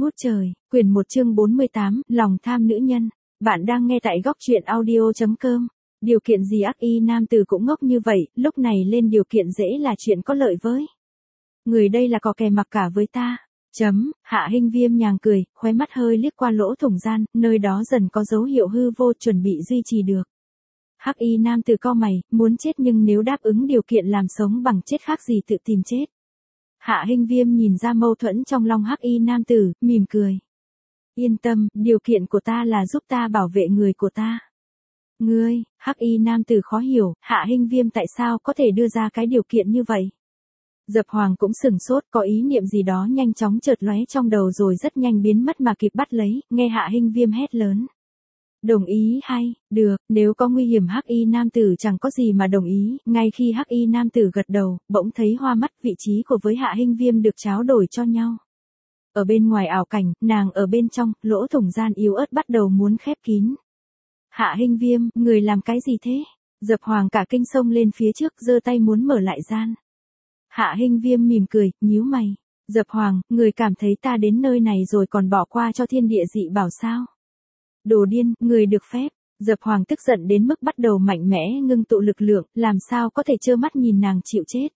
ngút trời, quyển 1 chương 48, lòng tham nữ nhân. Bạn đang nghe tại góc truyện audio.com. Điều kiện gì ác y nam tử cũng ngốc như vậy, lúc này lên điều kiện dễ là chuyện có lợi với. Người đây là có kè mặc cả với ta. Hạ Hinh Viêm nhàng cười, khóe mắt hơi liếc qua lỗ thủng gian, nơi đó dần có dấu hiệu hư vô chuẩn bị duy trì được. Hắc y nam tử cau mày, muốn chết nhưng nếu đáp ứng điều kiện làm sống bằng chết khác gì tự tìm chết. Hạ Hinh Viêm nhìn ra mâu thuẫn trong lòng hắc y nam tử, mỉm cười. Yên tâm, điều kiện của ta là giúp ta bảo vệ người của ta. Ngươi, hắc y nam tử khó hiểu, Hạ Hinh Viêm tại sao có thể đưa ra cái điều kiện như vậy. Dập Hoàng cũng sửng sốt, có ý niệm gì đó nhanh chóng chợt lóe trong đầu rồi rất nhanh biến mất mà kịp bắt lấy, nghe Hạ Hinh Viêm hét lớn. Đồng ý hay, được, nếu có nguy hiểm hắc y nam tử chẳng có gì mà đồng ý, ngay khi hắc y nam tử gật đầu, bỗng thấy hoa mắt vị trí của với Hạ Hinh Viêm được tráo đổi cho nhau. Ở bên ngoài ảo cảnh, nàng ở bên trong, lỗ thủng gian yếu ớt bắt đầu muốn khép kín. Hạ Hinh Viêm, người làm cái gì thế? Dập Hoàng cả kinh xông lên phía trước, giơ tay muốn mở lại gian. Hạ Hinh Viêm mỉm cười, nhíu mày. Dập Hoàng, người cảm thấy ta đến nơi này rồi còn bỏ qua cho thiên địa dị bảo sao? Đồ điên, người được phép. Dập Hoàng tức giận đến mức bắt đầu mạnh mẽ ngưng tụ lực lượng, làm sao có thể trơ mắt nhìn nàng chịu chết.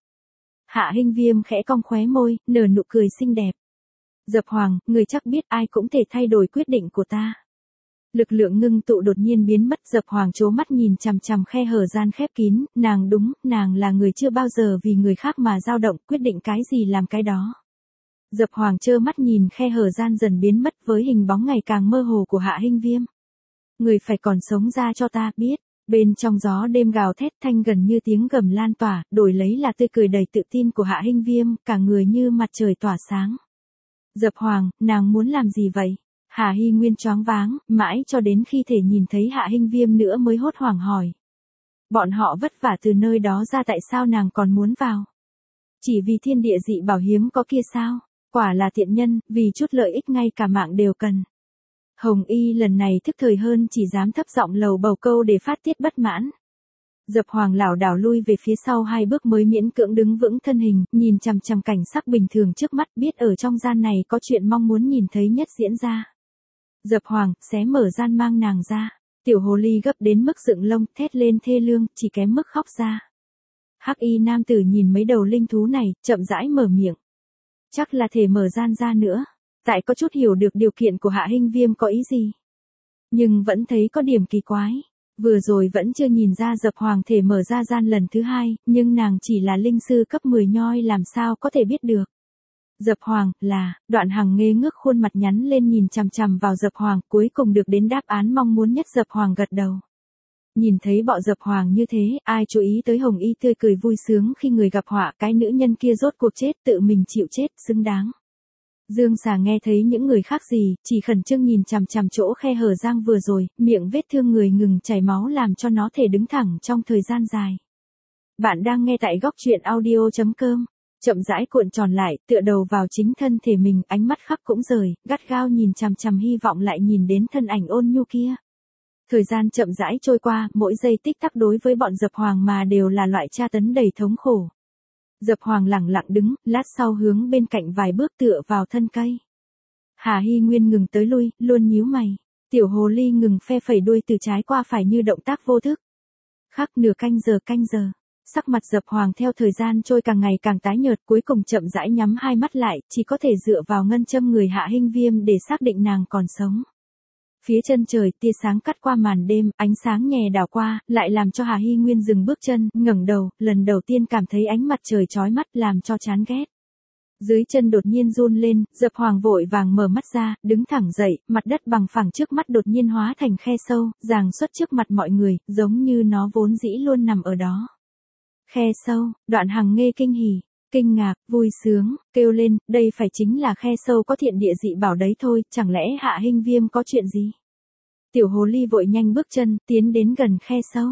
Hạ Hinh Viêm khẽ cong khóe môi, nở nụ cười xinh đẹp. Dập Hoàng, người chắc biết ai cũng thể thay đổi quyết định của ta. Lực lượng ngưng tụ đột nhiên biến mất, Dập Hoàng trố mắt nhìn chằm chằm khe hở gian khép kín, nàng là người chưa bao giờ vì người khác mà dao động, quyết định cái gì làm cái đó. Dập Hoàng trơ mắt nhìn khe hở gian dần biến mất với hình bóng ngày càng mơ hồ của Hạ Hinh Viêm. Người phải còn sống ra cho ta biết. Bên trong gió đêm gào thét thanh gần như tiếng gầm lan tỏa, đổi lấy là tươi cười đầy tự tin của Hạ Hinh Viêm, cả người như mặt trời tỏa sáng. Dập Hoàng, nàng muốn làm gì vậy? Hà Hy Nguyên choáng váng, mãi cho đến khi thể nhìn thấy Hạ Hinh Viêm nữa mới hốt hoảng hỏi. Bọn họ vất vả từ nơi đó ra tại sao nàng còn muốn vào? Chỉ vì thiên địa dị bảo hiếm có kia sao? Quả là tiện nhân, vì chút lợi ích ngay cả mạng đều cần. Hồng Y lần này thức thời hơn chỉ dám thấp giọng lầu bầu câu để phát tiết bất mãn. Dập Hoàng lảo đảo lui về phía sau 2 bước mới miễn cưỡng đứng vững thân hình, nhìn chằm chằm cảnh sắc bình thường trước mắt, biết ở trong gian này có chuyện mong muốn nhìn thấy nhất diễn ra. Dập Hoàng, xé mở gian mang nàng ra. Tiểu hồ ly gấp đến mức dựng lông, thét lên thê lương, chỉ kém mức khóc ra. Hắc y nam tử nhìn mấy đầu linh thú này, chậm rãi mở miệng. Chắc là thể mở gian ra nữa. Tại có chút hiểu được điều kiện của Hạ Hinh Viêm có ý gì. Nhưng vẫn thấy có điểm kỳ quái. Vừa rồi vẫn chưa nhìn ra Dập Hoàng thể mở ra gian lần thứ 2, nhưng nàng chỉ là linh sư cấp 10 nhoi làm sao có thể biết được. Dập Hoàng, là, Đoạn Hằng ngây ngước khuôn mặt nhắn lên nhìn chằm chằm vào Dập Hoàng, cuối cùng được đến đáp án mong muốn nhất. Dập Hoàng gật đầu. Nhìn thấy bọ Dập Hoàng như thế, ai chú ý tới Hồng Y tươi cười vui sướng khi người gặp họa, cái nữ nhân kia rốt cuộc chết, tự mình chịu chết, xứng đáng. Dương Xà nghe thấy những người khác gì, chỉ khẩn trương nhìn chằm chằm chỗ khe hở giang vừa rồi, miệng vết thương người ngừng chảy máu làm cho nó thể đứng thẳng trong thời gian dài. Bạn đang nghe tại góc truyện audio.com. Chậm rãi cuộn tròn lại, tựa đầu vào chính thân thể mình, ánh mắt khắc cũng rời, gắt gao nhìn chằm chằm hy vọng lại nhìn đến thân ảnh ôn nhu kia. Thời gian chậm rãi trôi qua, mỗi giây tích tắc đối với bọn Dập Hoàng mà đều là loại tra tấn đầy thống khổ. Dập Hoàng lẳng lặng đứng, lát sau hướng bên cạnh vài bước tựa vào thân cây. Hà Hy Nguyên ngừng tới lui, luôn nhíu mày. Tiểu hồ ly ngừng phe phẩy đuôi từ trái qua phải như động tác vô thức. Khắc nửa canh giờ. Sắc mặt Dập Hoàng theo thời gian trôi càng ngày càng tái nhợt, cuối cùng chậm rãi nhắm 2 mắt lại, chỉ có thể dựa vào ngân châm người Hạ Hinh Viêm để xác định nàng còn sống. Phía chân trời, tia sáng cắt qua màn đêm, ánh sáng nhẹ đảo qua, lại làm cho Hà Hy Nguyên dừng bước chân, ngẩng đầu, lần đầu tiên cảm thấy ánh mặt trời chói mắt làm cho chán ghét. Dưới chân đột nhiên run lên, Dập Hoàng vội vàng mở mắt ra, đứng thẳng dậy, mặt đất bằng phẳng trước mắt đột nhiên hóa thành khe sâu, giằng xuất trước mặt mọi người, giống như nó vốn dĩ luôn nằm ở đó. Khe sâu, Đoạn Hằng nghe kinh hỉ, kinh ngạc, vui sướng, kêu lên, đây phải chính là khe sâu có thiện địa dị bảo đấy thôi, chẳng lẽ Hạ Hinh Viêm có chuyện gì? Tiểu hồ ly vội nhanh bước chân, tiến đến gần khe sâu.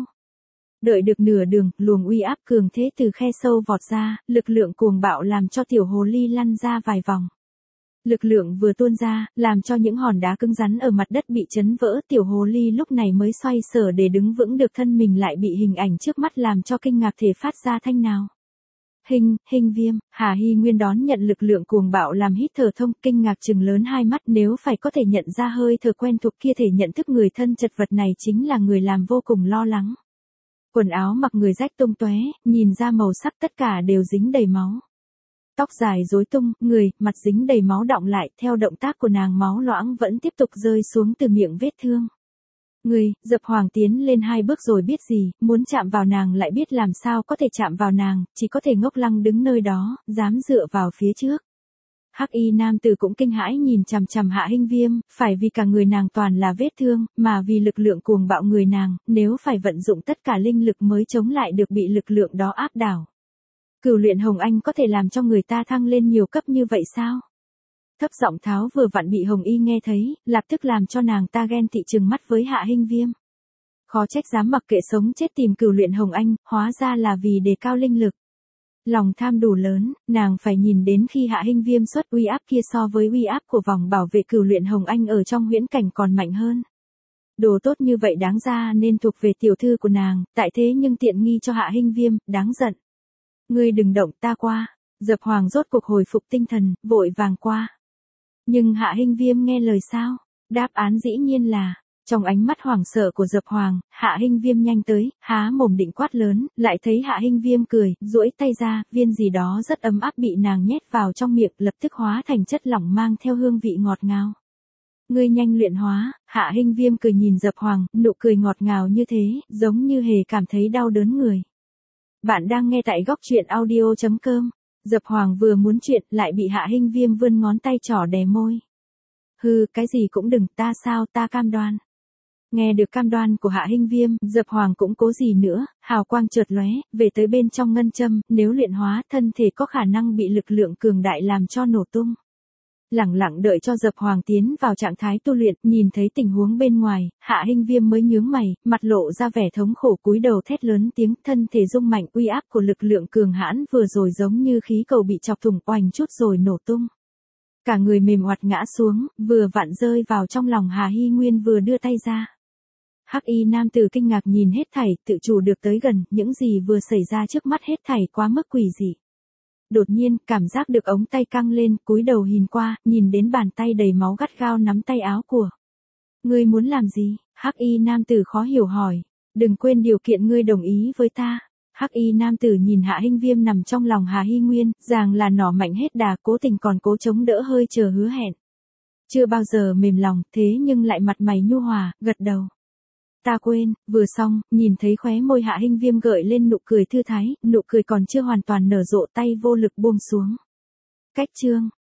Đợi được nửa đường, luồng uy áp cường thế từ khe sâu vọt ra, lực lượng cuồng bạo làm cho tiểu hồ ly lăn ra vài vòng. Lực lượng vừa tuôn ra, làm cho những hòn đá cứng rắn ở mặt đất bị chấn vỡ, tiểu hồ ly lúc này mới xoay sở để đứng vững được thân mình lại bị hình ảnh trước mắt làm cho kinh ngạc thể phát ra thanh nào. Hình viêm, Hà Hy Nguyên đón nhận lực lượng cuồng bạo làm hít thở thông, kinh ngạc trừng lớn hai mắt, nếu phải có thể nhận ra hơi thở quen thuộc kia, thể nhận thức người thân chật vật này chính là người làm vô cùng lo lắng. Quần áo mặc người rách tung tóe, nhìn ra màu sắc tất cả đều dính đầy máu. Tóc dài rối tung, người, mặt dính đầy máu đọng lại, theo động tác của nàng máu loãng vẫn tiếp tục rơi xuống từ miệng vết thương. Dập Hoàng tiến lên hai bước rồi biết gì, muốn chạm vào nàng lại biết làm sao có thể chạm vào nàng, chỉ có thể ngốc lăng đứng nơi đó, dám dựa vào phía trước. Hắc y nam tử cũng kinh hãi nhìn chằm chằm Hạ Hinh Viêm, phải vì cả người nàng toàn là vết thương, mà vì lực lượng cuồng bạo người nàng, nếu phải vận dụng tất cả linh lực mới chống lại được bị lực lượng đó áp đảo. Cửu luyện Hồng Anh có thể làm cho người ta thăng lên nhiều cấp như vậy sao? Thấp giọng tháo vừa vặn bị Hồng Y nghe thấy, lập tức làm cho nàng ta ghen tị trừng mắt với Hạ Hinh Viêm. Khó trách dám mặc kệ sống chết tìm Cửu luyện Hồng Anh, hóa ra là vì đề cao linh lực. Lòng tham đủ lớn, nàng phải nhìn đến khi Hạ Hinh Viêm xuất uy áp kia so với uy áp của vòng bảo vệ Cửu luyện Hồng Anh ở trong huyễn cảnh còn mạnh hơn. Đồ tốt như vậy đáng ra nên thuộc về tiểu thư của nàng, tại thế nhưng tiện nghi cho Hạ Hinh Viêm, đáng giận. Ngươi đừng động, ta qua. Dập Hoàng rốt cuộc hồi phục tinh thần, vội vàng qua. Nhưng Hạ Hinh Viêm nghe lời sao? Đáp án dĩ nhiên là, trong ánh mắt hoảng sợ của Dập Hoàng, Hạ Hinh Viêm nhanh tới, há mồm định quát lớn, lại thấy Hạ Hinh Viêm cười, duỗi tay ra, viên gì đó rất ấm áp bị nàng nhét vào trong miệng, lập tức hóa thành chất lỏng mang theo hương vị ngọt ngào. Ngươi nhanh luyện hóa. Hạ Hinh Viêm cười nhìn Dập Hoàng, nụ cười ngọt ngào như thế, giống như hề cảm thấy đau đớn người. Bạn đang nghe tại góc truyện audio.com. Dập Hoàng vừa muốn chuyện, lại bị Hạ Hinh Viêm vươn ngón tay trỏ đè môi. Hừ, cái gì cũng đừng, ta sao, ta cam đoan. Nghe được cam đoan của Hạ Hinh Viêm, Dập Hoàng cũng cố gì nữa, hào quang chợt lóe, về tới bên trong ngân châm, nếu luyện hóa, thân thể có khả năng bị lực lượng cường đại làm cho nổ tung. Lẳng lặng đợi cho Dập Hoàng tiến vào trạng thái tu luyện, nhìn thấy tình huống bên ngoài, Hạ Hinh Viêm mới nhướng mày, mặt lộ ra vẻ thống khổ, cúi đầu thét lớn tiếng, thân thể rung mạnh, uy áp của lực lượng cường hãn vừa rồi giống như khí cầu bị chọc thủng oành chút rồi nổ tung. Cả người mềm oặt ngã xuống, vừa vặn rơi vào trong lòng Hà Hy Nguyên vừa đưa tay ra. Hắc y nam tử kinh ngạc nhìn hết thảy, tự chủ được tới gần, những gì vừa xảy ra trước mắt hết thảy quá mức quỷ dị. Đột nhiên, cảm giác được ống tay căng lên, cúi đầu nhìn qua, nhìn đến bàn tay đầy máu gắt gao nắm tay áo của. Ngươi muốn làm gì? Hắc y nam tử khó hiểu hỏi. Đừng quên điều kiện ngươi đồng ý với ta. Hắc y nam tử nhìn Hạ Hinh Viêm nằm trong lòng Hà Hy Nguyên, ràng là nỏ mạnh hết đà, cố tình còn cố chống đỡ hơi chờ hứa hẹn. Chưa bao giờ mềm lòng, thế nhưng lại mặt mày nhu hòa, gật đầu. Ta quên, vừa xong, nhìn thấy khóe môi Hạ Hinh Viêm gợi lên nụ cười thư thái, nụ cười còn chưa hoàn toàn nở rộ, tay vô lực buông xuống. Cách chương.